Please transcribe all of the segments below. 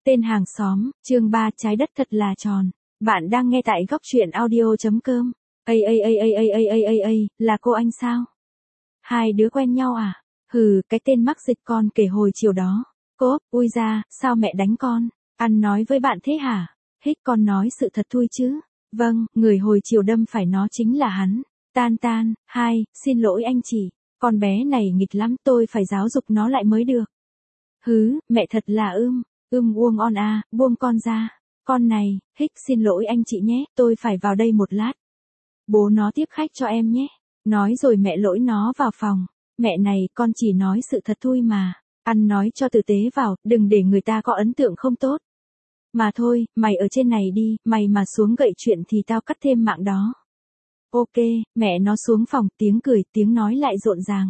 Tên hàng xóm, chương 3 trái đất thật là tròn. Bạn đang nghe tại góc truyện audio.com. Là cô anh sao? Hai đứa quen nhau à? Hừ, cái tên mắc dịch con kể hồi chiều đó. Cốp, ui ra, sao mẹ đánh con? Ăn nói với bạn thế hả? Hích con nói sự thật thôi chứ. Vâng, người hồi chiều đâm phải nó chính là hắn. Tan, xin lỗi anh chị. Con bé này nghịch lắm, tôi phải giáo dục nó lại mới được. Hứ, mẹ thật là buông on à, buông con ra. Con này, Hích xin lỗi anh chị nhé, tôi phải vào đây một lát. Bố nó tiếp khách cho em nhé. Nói rồi mẹ lỗi nó vào phòng. Mẹ này, con chỉ nói sự thật thôi mà. Ăn nói cho tử tế vào, đừng để người ta có ấn tượng không tốt. Mà thôi, mày ở trên này đi, mày mà xuống gậy chuyện thì tao cắt thêm mạng đó. Ok, mẹ nó xuống phòng, tiếng cười, tiếng nói lại rộn ràng.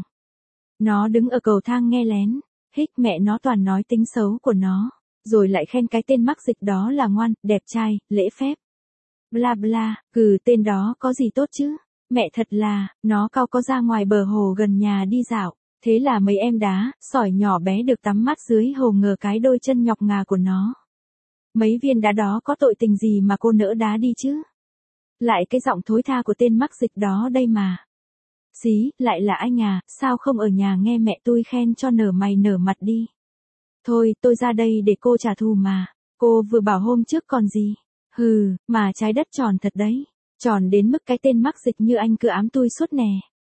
Nó đứng ở cầu thang nghe lén. Hích mẹ nó toàn nói tính xấu của nó. Rồi lại khen cái tên mắc dịch đó là ngoan, đẹp trai, lễ phép. Bla bla, tên đó có gì tốt chứ? Mẹ thật là, nó cao có ra ngoài bờ hồ gần nhà đi dạo. Thế là mấy em đá, sỏi nhỏ bé được tắm mát dưới hồ ngờ cái đôi chân nhọc ngà của nó. Mấy viên đá đó có tội tình gì mà cô nỡ đá đi chứ? Lại cái giọng thối tha của tên mắc dịch đó đây mà. Xí, lại là anh à, sao không ở nhà nghe mẹ tôi khen cho nở mày nở mặt đi. Thôi, tôi ra đây để cô trả thù mà. Cô vừa bảo hôm trước còn gì. Hừ, mà trái đất tròn thật đấy. Tròn đến mức cái tên mắc dịch như anh cứ ám tôi suốt nè.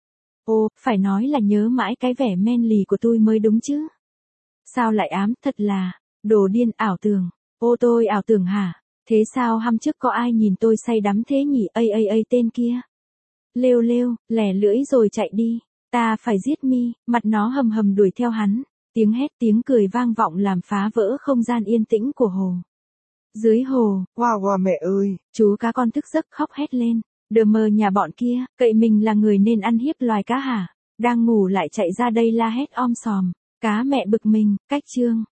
Ô, phải nói là nhớ mãi cái vẻ men lì của tôi mới đúng chứ. Sao lại ám, thật là, đồ điên ảo tưởng. Ô tôi ảo tưởng hả? Thế sao hôm trước có ai nhìn tôi say đắm thế nhỉ? Tên kia. Lêu, lẻ lưỡi rồi chạy đi. Ta phải giết mi, mặt nó hầm hầm đuổi theo hắn. Tiếng hét tiếng cười vang vọng làm phá vỡ không gian yên tĩnh của hồ. Dưới hồ, Wow mẹ ơi. Chú cá con thức giấc khóc hét lên. Đờ mờ nhà bọn kia, cậy mình là người nên ăn hiếp loài cá hả? Đang ngủ lại chạy ra đây la hét om sòm. Cá mẹ bực mình, cách chương.